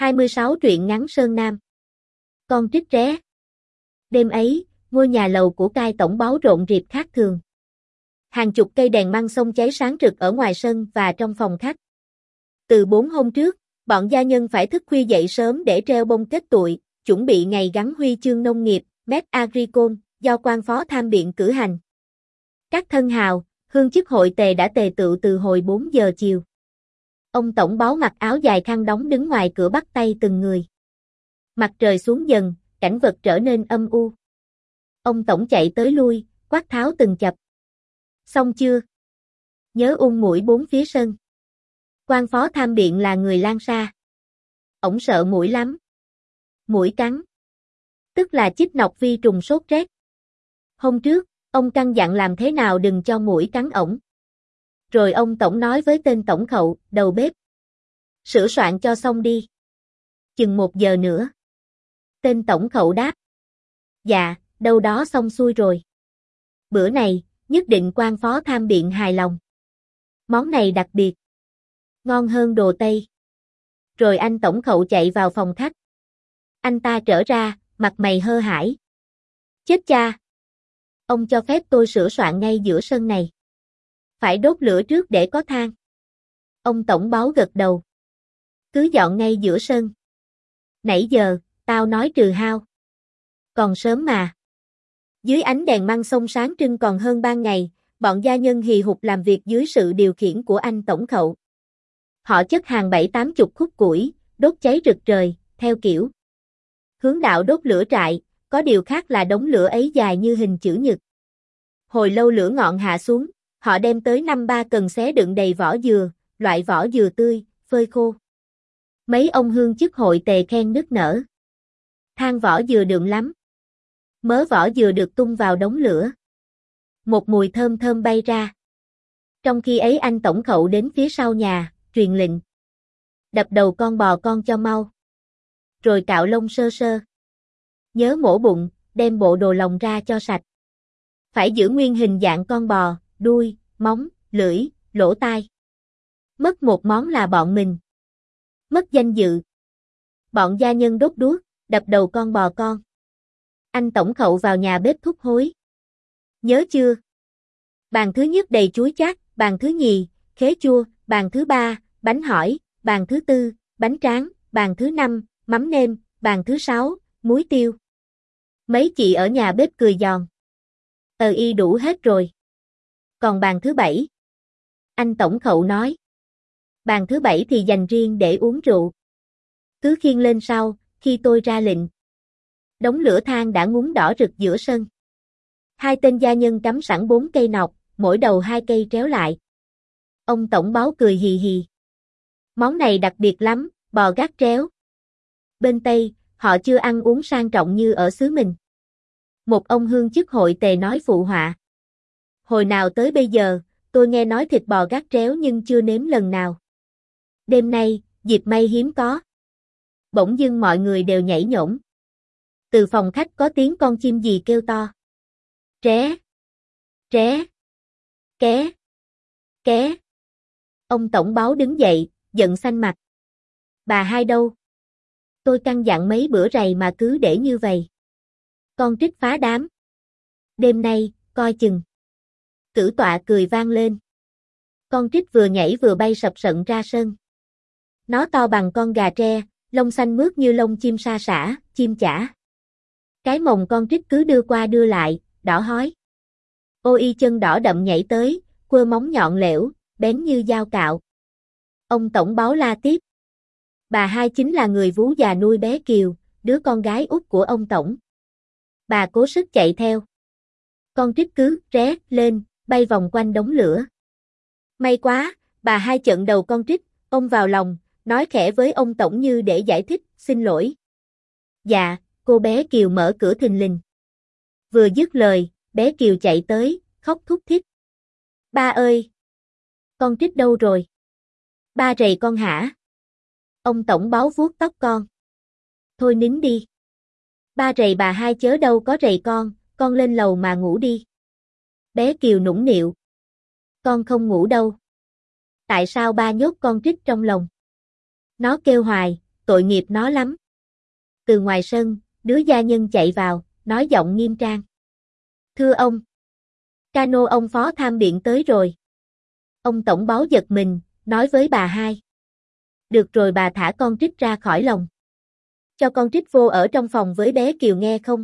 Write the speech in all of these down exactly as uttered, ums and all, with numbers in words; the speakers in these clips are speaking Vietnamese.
hai mươi sáu truyện ngắn Sơn Nam. Con trích ré. Đêm ấy, ngôi nhà lầu của cai tổng báo rộn rịp khác thường. Hàng chục cây đèn măng sông cháy sáng rực ở ngoài sân và trong phòng khách. Từ bốn hôm trước, bọn gia nhân phải thức khuya dậy sớm để treo bông kết tụi, chuẩn bị ngày gắn huy chương nông nghiệp, Met Agricole, do quan phó tham biện cử hành. Các thân hào, hương chức hội tề đã tề tựu từ hồi bốn giờ chiều. Ông tổng báo mặc áo dài khăn đóng đứng ngoài cửa bắt tay từng người. Mặt trời xuống dần, cảnh vật trở nên âm u. Ông tổng chạy tới lui, quát tháo từng chập. Xong chưa? Nhớ ung mũi bốn phía sân. Quan phó tham biện là người Lan Sa. Ổng sợ muỗi lắm. Muỗi cắn. Tức là chích nọc vi trùng sốt rét. Hôm trước, ông căn dặn làm thế nào đừng cho muỗi cắn ổng. Rồi ông tổng nói với tên tổng khậu, đầu bếp. Sửa soạn cho xong đi. Chừng một giờ nữa. Tên tổng khậu đáp. Dạ, đâu đó xong xuôi rồi. Bữa này, nhất định quan phó tham biện hài lòng. Món này đặc biệt. Ngon hơn đồ Tây. Rồi anh tổng khậu chạy vào phòng khách. Anh ta trở ra, mặt mày hơ hãi. Chết cha! Ông cho phép tôi sửa soạn ngay giữa sân này. Phải đốt lửa trước để có than. Ông tổng báo gật đầu. Cứ dọn ngay giữa sân. Nãy giờ, tao nói trừ hao. Còn sớm mà. Dưới ánh đèn măng sông sáng trưng còn hơn ban ngày, bọn gia nhân hì hục làm việc dưới sự điều khiển của anh tổng khậu. Họ chất hàng bảy tám chục khúc củi, đốt cháy rực trời, theo kiểu. Hướng đạo đốt lửa trại, có điều khác là đống lửa ấy dài như hình chữ nhật. Hồi lâu lửa ngọn hạ xuống, họ đem tới năm ba cần xé đựng đầy vỏ dừa, loại vỏ dừa tươi, phơi khô. Mấy ông hương chức hội tề khen nức nở. Than vỏ dừa đượm lắm. Mớ vỏ dừa được tung vào đống lửa. Một mùi thơm thơm bay ra. Trong khi ấy anh tổng khậu đến phía sau nhà, truyền lệnh. Đập đầu con bò con cho mau. Rồi cạo lông sơ sơ. Nhớ mổ bụng, đem bộ đồ lòng ra cho sạch. Phải giữ nguyên hình dạng con bò, đuôi, móng, lưỡi, lỗ tai. Mất một món là bọn mình. Mất danh dự. Bọn gia nhân đốt đuốc, đập đầu con bò con. Anh tổng khậu vào nhà bếp thúc hối. Nhớ chưa? Bàn thứ nhất đầy chuối chát, bàn thứ nhì, khế chua, bàn thứ ba, bánh hỏi, bàn thứ tư, bánh tráng, bàn thứ năm, mắm nêm, bàn thứ sáu, muối tiêu. Mấy chị ở nhà bếp cười giòn. Ờ y đủ hết rồi. Còn bàn thứ bảy? Anh tổng khậu nói. Bàn thứ bảy thì dành riêng để uống rượu. Cứ khiêng lên sau, khi tôi ra lệnh. Đống lửa than đã ngúng đỏ rực giữa sân. Hai tên gia nhân cắm sẵn bốn cây nọc, mỗi đầu hai cây tréo lại. Ông tổng báo cười hì hì. Món này đặc biệt lắm, bò gác tréo. Bên Tây, họ chưa ăn uống sang trọng như ở xứ mình. Một ông hương chức hội tề nói phụ họa. Hồi nào tới bây giờ, tôi nghe nói thịt bò gác tréo nhưng chưa nếm lần nào. Đêm nay, dịp may hiếm có. Bỗng dưng mọi người đều nhảy nhổm. Từ phòng khách có tiếng con chim gì kêu to. Tré, tré, ké, ké. Ông tổng báo đứng dậy, giận xanh mặt. Bà hai đâu? Tôi căn dặn mấy bữa rày mà cứ để như vậy. Con trích phá đám. Đêm nay, coi chừng. Cử tọa cười vang lên. Con trích vừa nhảy vừa bay sập sận ra sân. Nó to bằng con gà tre, lông xanh mướt như lông chim sa sả, chim chả. Cái mồng con trích cứ đưa qua đưa lại, đỏ hói. Ô y chân đỏ đậm nhảy tới, quơ móng nhọn lẻo, bén như dao cạo. Ông tổng báo la tiếp. Bà hai chính là người vú già nuôi bé Kiều, đứa con gái út của ông tổng. Bà cố sức chạy theo. Con trích cứ ré lên, bay vòng quanh đống lửa. May quá, bà hai chận đầu con trích, ôm vào lòng, nói khẽ với ông tổng như để giải thích, xin lỗi. Dạ, cô bé Kiều mở cửa thình lình. Vừa dứt lời, bé Kiều chạy tới, khóc thút thít. Ba ơi! Con trích đâu rồi? Ba rầy con hả? Ông tổng báo vuốt tóc con. Thôi nín đi. Ba rầy bà hai chớ đâu có rầy con, con lên lầu mà ngủ đi. Bé Kiều nũng nịu. Con không ngủ đâu. Tại sao ba nhốt con trích trong lòng? Nó kêu hoài, tội nghiệp nó lắm. Từ ngoài sân, đứa gia nhân chạy vào, nói giọng nghiêm trang. Thưa ông, cano ông phó tham biện tới rồi. Ông tổng báo giật mình, nói với bà hai. Được rồi, bà thả con Trích ra khỏi lồng. Cho con Trích vô ở trong phòng với bé Kiều nghe không?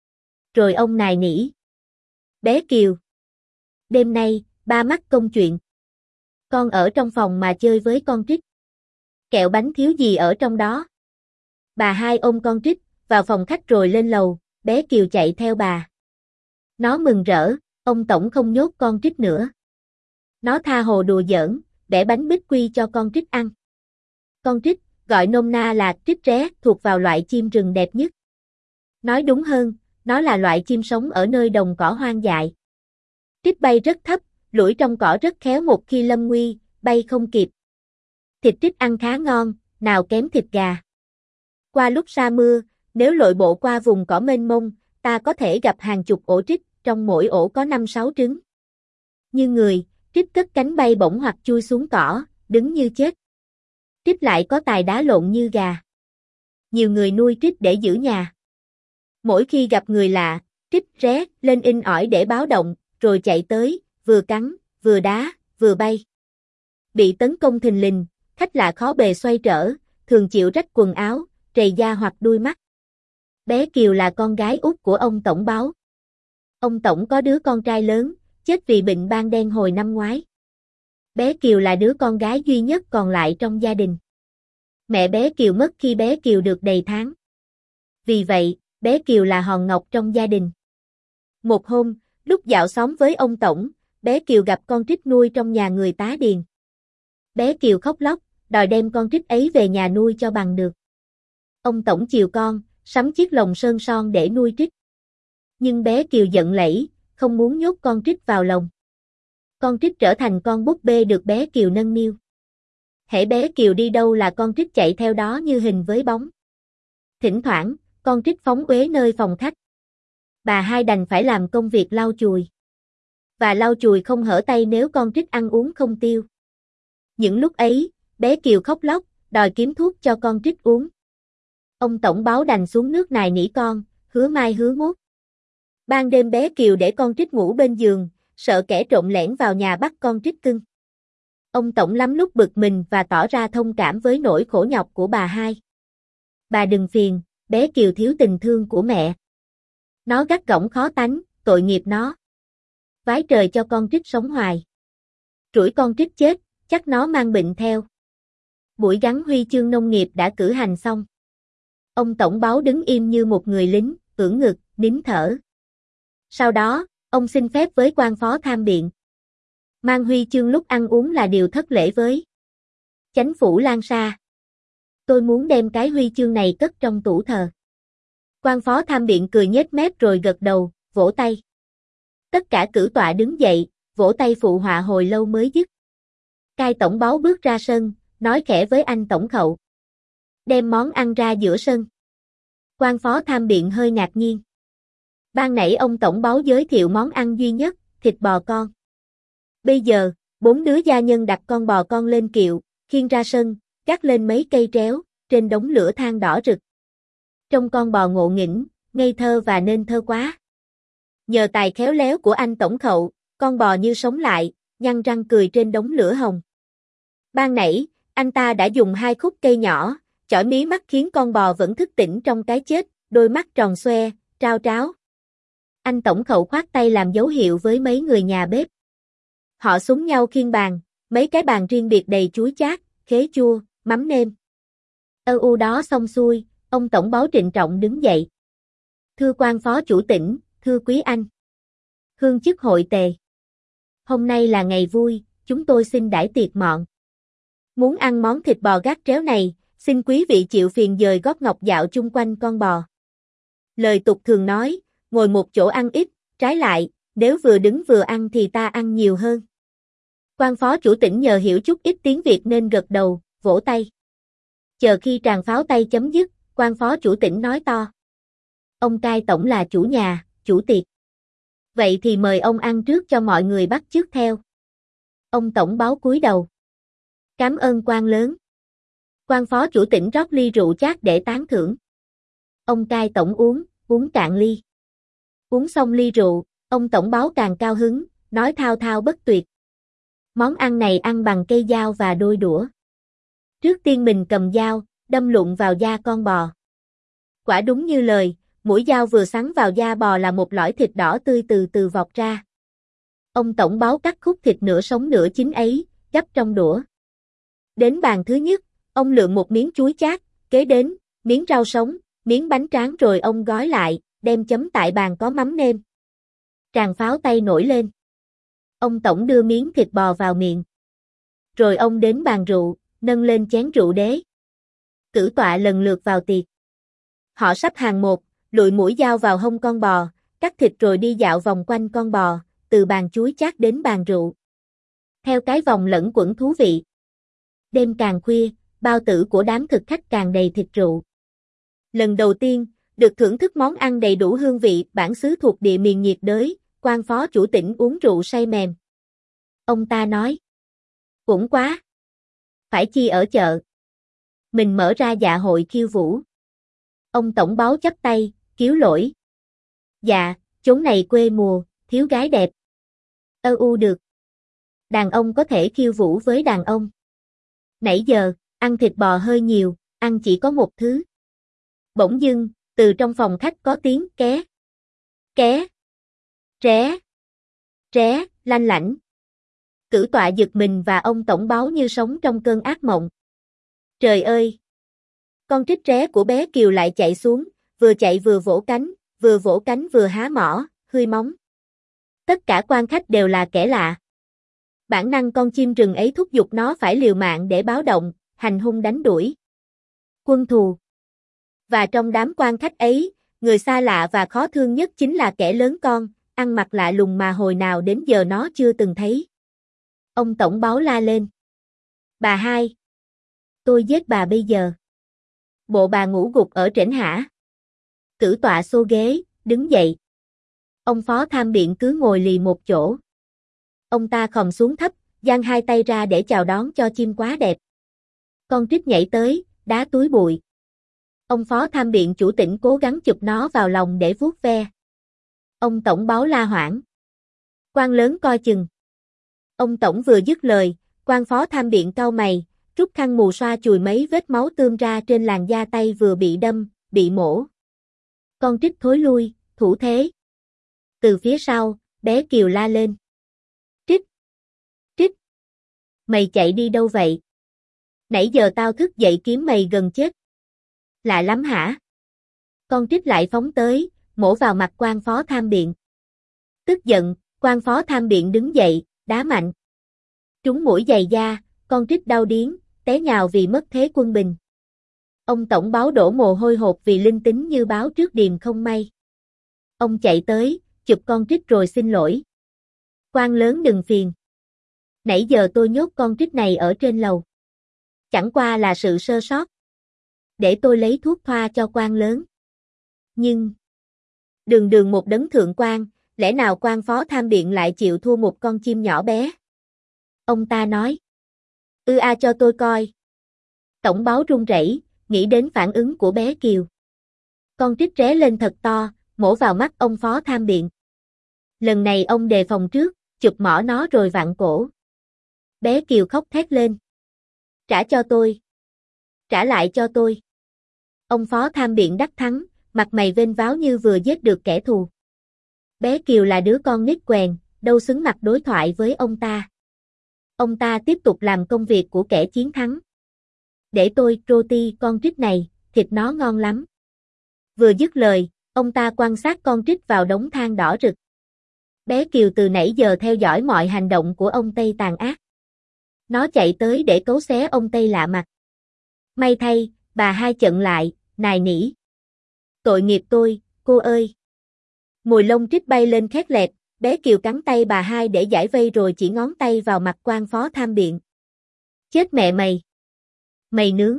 Rồi ông nài nỉ. Bé Kiều. Đêm nay, ba mắc công chuyện. Con ở trong phòng mà chơi với con Trích. Kẹo bánh thiếu gì ở trong đó. Bà hai ôm con Trích, vào phòng khách rồi lên lầu, bé Kiều chạy theo bà. Nó mừng rỡ, ông tổng không nhốt con Trích nữa. Nó tha hồ đùa giỡn, bẻ bánh bích quy cho con Trích ăn. Con Trích, gọi nôm na là Trích ré, thuộc vào loại chim rừng đẹp nhất. Nói đúng hơn, nó là loại chim sống ở nơi đồng cỏ hoang dại. Trích bay rất thấp, lủi trong cỏ rất khéo, một khi lâm nguy, bay không kịp. Thịt Trích ăn khá ngon, nào kém thịt gà. Qua lúc sa mưa, nếu lội bộ qua vùng cỏ mênh mông, ta có thể gặp hàng chục ổ Trích, trong mỗi ổ có năm sáu trứng. Như người, Trích cất cánh bay bổng hoặc chui xuống cỏ, đứng như chết. Trích lại có tài đá lộn như gà. Nhiều người nuôi Trích để giữ nhà. Mỗi khi gặp người lạ, Trích ré lên in ỏi để báo động, rồi chạy tới, vừa cắn, vừa đá, vừa bay. Bị tấn công thình lình, khách lạ khó bề xoay trở, thường chịu rách quần áo, trầy da hoặc đuôi mắt. Bé Kiều là con gái út của ông tổng báo. Ông tổng có đứa con trai lớn, chết vì bệnh ban đen hồi năm ngoái. Bé Kiều là đứa con gái duy nhất còn lại trong gia đình. Mẹ bé Kiều mất khi bé Kiều được đầy tháng. Vì vậy, bé Kiều là hòn ngọc trong gia đình. Một hôm, lúc dạo xóm với ông tổng, bé Kiều gặp con Trích nuôi trong nhà người tá điền. Bé Kiều khóc lóc, đòi đem con Trích ấy về nhà nuôi cho bằng được. Ông tổng chiều con, sắm chiếc lồng sơn son để nuôi Trích. Nhưng bé Kiều giận lẫy, không muốn nhốt con Trích vào lồng. Con Trích trở thành con búp bê được bé Kiều nâng niu. Hễ bé Kiều đi đâu là con Trích chạy theo đó như hình với bóng. Thỉnh thoảng, con Trích phóng uế nơi phòng khách. Bà hai đành phải làm công việc lau chùi. Và lau chùi không hở tay nếu con Trích ăn uống không tiêu. Những lúc ấy, bé Kiều khóc lóc, đòi kiếm thuốc cho con Trích uống. Ông tổng báo đành xuống nước nài nỉ con, hứa mai hứa mốt. Ban đêm bé Kiều để con Trích ngủ bên giường, sợ kẻ trộm lẻn vào nhà bắt con Trích cưng. Ông tổng lắm lúc bực mình và tỏ ra thông cảm với nỗi khổ nhọc của bà hai. Bà đừng phiền, bé Kiều thiếu tình thương của mẹ. Nó gắt gỏng khó tánh, tội nghiệp nó. Vái trời cho con Trích sống hoài. Rủi con Trích chết, chắc nó mang bệnh theo. Buổi gắn huy chương nông nghiệp đã cử hành xong. Ông tổng báo đứng im như một người lính, ưỡn ngực, nín thở. Sau đó, ông xin phép với quan phó tham biện. Mang huy chương lúc ăn uống là điều thất lễ với chánh phủ Lan Sa. Tôi muốn đem cái huy chương này cất trong tủ thờ. Quan phó tham biện cười nhếch mép rồi gật đầu, vỗ tay. Tất cả cử tọa đứng dậy, vỗ tay phụ họa hồi lâu mới dứt. Cai tổng báo bước ra sân, nói khẽ với anh tổng khẩu. Đem món ăn ra giữa sân. Quan phó tham biện hơi ngạc nhiên. Ban nãy ông tổng báo giới thiệu món ăn duy nhất, thịt bò con. Bây giờ, bốn đứa gia nhân đặt con bò con lên kiệu, khiêng ra sân, gác lên mấy cây tréo, trên đống lửa than đỏ rực. Trông con bò ngộ nghĩnh, ngây thơ và nên thơ quá. Nhờ tài khéo léo của anh tổng khẩu, con bò như sống lại, nhăn răng cười trên đống lửa hồng. Ban nãy, anh ta đã dùng hai khúc cây nhỏ, chỏi mí mắt khiến con bò vẫn thức tỉnh trong cái chết, đôi mắt tròn xoe, trao tráo. Anh tổng khẩu khoát tay làm dấu hiệu với mấy người nhà bếp. Họ xúm nhau khiêng bàn, mấy cái bàn riêng biệt đầy chuối chát, khế chua, mắm nêm. Ơ u đó xong xuôi, ông tổng báo trịnh trọng đứng dậy. Thưa quan phó chủ tỉnh, thưa quý anh. Hương chức hội tề. Hôm nay là ngày vui, chúng tôi xin đãi tiệc mọn. Muốn ăn món thịt bò gác tréo này, xin quý vị chịu phiền dời gót ngọc dạo chung quanh con bò. Lời tục thường nói, ngồi một chỗ ăn ít, trái lại, nếu vừa đứng vừa ăn thì ta ăn nhiều hơn. Quan phó chủ tỉnh nhờ hiểu chút ít tiếng Việt nên gật đầu, vỗ tay. Chờ khi tràng pháo tay chấm dứt, quan phó chủ tỉnh nói to. Ông Cai tổng là chủ nhà, chủ tiệc. Vậy thì mời ông ăn trước cho mọi người bắt chước theo. Ông tổng báo cúi đầu. Cảm ơn quan lớn. Quan phó chủ tỉnh rót ly rượu chát để tán thưởng. Ông cai tổng uống, uống cạn ly. Uống xong ly rượu, ông tổng báo càng cao hứng, nói thao thao bất tuyệt. Món ăn này ăn bằng cây dao và đôi đũa. Trước tiên mình cầm dao, đâm lụng vào da con bò. Quả đúng như lời, mũi dao vừa sắn vào da bò là một lõi thịt đỏ tươi từ từ vọt ra. Ông tổng báo cắt khúc thịt nửa sống nửa chín ấy, gắp trong đũa. Đến bàn thứ nhất, ông lựa một miếng chuối chát, kế đến, miếng rau sống, miếng bánh tráng rồi ông gói lại, đem chấm tại bàn có mắm nêm. Tràng pháo tay nổi lên. Ông tổng đưa miếng thịt bò vào miệng. Rồi ông đến bàn rượu, nâng lên chén rượu đế. Cử tọa lần lượt vào tiệc. Họ sắp hàng một, lụi mũi dao vào hông con bò, cắt thịt rồi đi dạo vòng quanh con bò, từ bàn chuối chát đến bàn rượu. Theo cái vòng lẫn quẩn thú vị. Đêm càng khuya, bao tử của đám thực khách càng đầy thịt rượu. Lần đầu tiên, được thưởng thức món ăn đầy đủ hương vị bản xứ thuộc địa miền nhiệt đới, quan phó chủ tỉnh uống rượu say mềm. Ông ta nói. Cũng quá. Phải chi ở chợ. Mình mở ra dạ hội khiêu vũ. Ông tổng báo chắp tay, kiếu lỗi. Dạ, chốn này quê mùa, thiếu gái đẹp. Ơ u được. Đàn ông có thể khiêu vũ với đàn ông. Nãy giờ, ăn thịt bò hơi nhiều, ăn chỉ có một thứ. Bỗng dưng, từ trong phòng khách có tiếng ké. Ké. Ré. Ré, lanh lảnh. Cử tọa giật mình và ông tổng báo như sống trong cơn ác mộng. Trời ơi! Con trích ré của bé Kiều lại chạy xuống, vừa chạy vừa vỗ cánh, vừa vỗ cánh vừa há mỏ, hươi móng. Tất cả quan khách đều là kẻ lạ. Bản năng con chim rừng ấy thúc giục nó phải liều mạng để báo động, hành hung đánh đuổi. Quân thù. Và trong đám quan khách ấy, người xa lạ và khó thương nhất chính là kẻ lớn con, ăn mặc lạ lùng mà hồi nào đến giờ nó chưa từng thấy. Ông tổng báo la lên. Bà hai. Tôi giết bà bây giờ. Bộ bà ngủ gục ở trển hả? Cử tọa xô ghế, đứng dậy. Ông phó tham biện cứ ngồi lì một chỗ. Ông ta khom xuống thấp, giang hai tay ra để chào đón cho chim quá đẹp. Con trích nhảy tới, đá túi bụi. Ông phó tham biện chủ tỉnh cố gắng chụp nó vào lòng để vuốt ve. Ông tổng báo la hoảng. Quan lớn coi chừng. Ông tổng vừa dứt lời, quan phó tham biện cau mày, rút khăn mù xoa chùi mấy vết máu tươm ra trên làn da tay vừa bị đâm, bị mổ. Con trích thối lui, thủ thế. Từ phía sau, bé Kiều la lên. Trích! Trích! Mày chạy đi đâu vậy? Nãy giờ tao thức dậy kiếm mày gần chết. Lạ lắm hả? Con trích lại phóng tới, mổ vào mặt quan phó tham biện. Tức giận, quan phó tham biện đứng dậy, đá mạnh. Trúng mũi giày da, con trích đau điếng, té nhào vì mất thế quân bình. Ông tổng báo đổ mồ hôi hột vì linh tính như báo trước điềm không may. Ông chạy tới, chụp con trích rồi xin lỗi. Quan lớn đừng phiền. Nãy giờ tôi nhốt con trích này ở trên lầu. Chẳng qua là sự sơ sót. Để tôi lấy thuốc thoa cho quan lớn. Nhưng... Đường đường một đấng thượng quan, lẽ nào quan phó tham biện lại chịu thua một con chim nhỏ bé? Ông ta nói. Ư a cho tôi coi. Tổng báo run rẩy, nghĩ đến phản ứng của bé Kiều. Con trích ré lên thật to, mổ vào mắt ông phó tham biện. Lần này ông đề phòng trước, chụp mỏ nó rồi vặn cổ. Bé Kiều khóc thét lên. Trả cho tôi. Trả lại cho tôi. Ông phó tham biện đắc thắng, mặt mày vênh váo như vừa giết được kẻ thù. Bé Kiều là đứa con nít quèn, đâu xứng mặt đối thoại với ông ta. Ông ta tiếp tục làm công việc của kẻ chiến thắng. Để tôi roti con trích này, thịt nó ngon lắm. Vừa dứt lời, ông ta quan sát con trích vào đống than đỏ rực. Bé Kiều từ nãy giờ theo dõi mọi hành động của ông Tây tàn ác. Nó chạy tới để cấu xé ông Tây lạ mặt. May thay, bà hai chận lại, nài nỉ. Tội nghiệp tôi, cô ơi. Mùi lông trích bay lên khét lẹt, bé Kiều cắn tay bà hai để giải vây rồi chỉ ngón tay vào mặt quan phó tham biện. Chết mẹ mày. Mày nướng.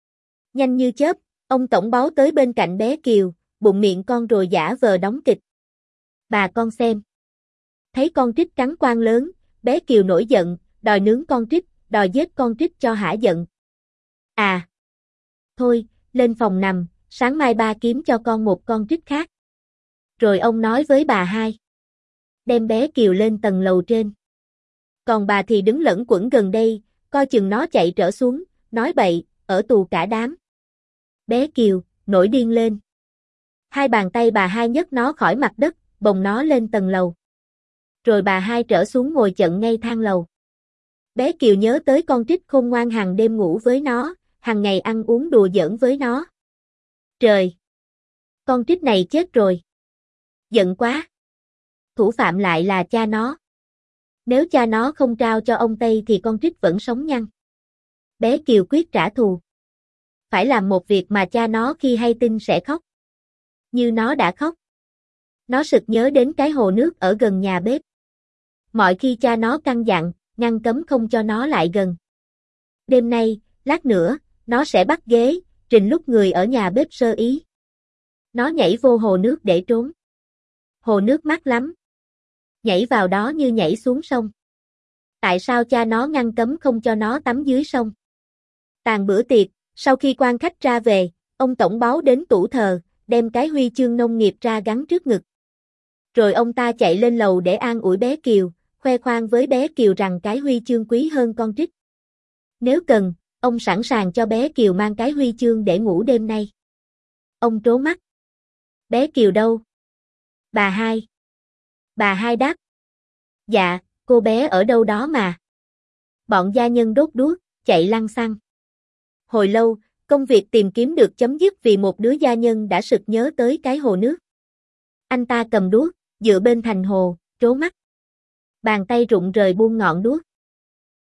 Nhanh như chớp, ông tổng báo tới bên cạnh bé Kiều, bụng miệng con rồi giả vờ đóng kịch. Bà con xem. Thấy con trích cắn quan lớn, bé Kiều nổi giận, đòi nướng con trích, đòi giết con trích cho hả giận. À, Thôi, lên phòng nằm, sáng mai ba kiếm cho con một con trích khác. Rồi ông nói với bà hai. Đem bé Kiều lên tầng lầu trên. Còn bà thì đứng lẩn quẩn gần đây, coi chừng nó chạy trở xuống, nói bậy, ở tù cả đám. Bé Kiều, nổi điên lên. Hai bàn tay bà hai nhấc nó khỏi mặt đất, bồng nó lên tầng lầu. Rồi bà hai trở xuống ngồi chận ngay thang lầu. Bé Kiều nhớ tới con trích khôn ngoan hàng đêm ngủ với nó, hàng ngày ăn uống đùa giỡn với nó. Trời! Con trích này chết rồi. Giận quá. Thủ phạm lại là cha nó. Nếu cha nó không trao cho ông Tây thì con trích vẫn sống nhăn. Bé Kiều quyết trả thù. Phải làm một việc mà cha nó khi hay tin sẽ khóc. Như nó đã khóc. Nó sực nhớ đến cái hồ nước ở gần nhà bếp. Mọi khi cha nó căn dặn, ngăn cấm không cho nó lại gần. Đêm nay, lát nữa, nó sẽ bắt ghế, trình lúc người ở nhà bếp sơ ý. Nó nhảy vô hồ nước để trốn. Hồ nước mát lắm. Nhảy vào đó như nhảy xuống sông. Tại sao cha nó ngăn cấm không cho nó tắm dưới sông? Tàn bữa tiệc, sau khi quan khách ra về, ông tổng báo đến tủ thờ, đem cái huy chương nông nghiệp ra gắn trước ngực. Rồi ông ta chạy lên lầu để an ủi bé Kiều, khoe khoang với bé Kiều rằng cái huy chương quý hơn con trích. Nếu cần, ông sẵn sàng cho bé Kiều mang cái huy chương để ngủ đêm nay. Ông trố mắt. Bé Kiều đâu? Bà hai. Bà hai đáp. Dạ, cô bé ở đâu đó mà. Bọn gia nhân đốt đuốc, chạy lăng xăng. Hồi lâu, công việc tìm kiếm được chấm dứt vì một đứa gia nhân đã sực nhớ tới cái hồ nước. Anh ta cầm đuốc, dựa bên thành hồ, trố mắt. Bàn tay rụng rời buông ngọn đuốc.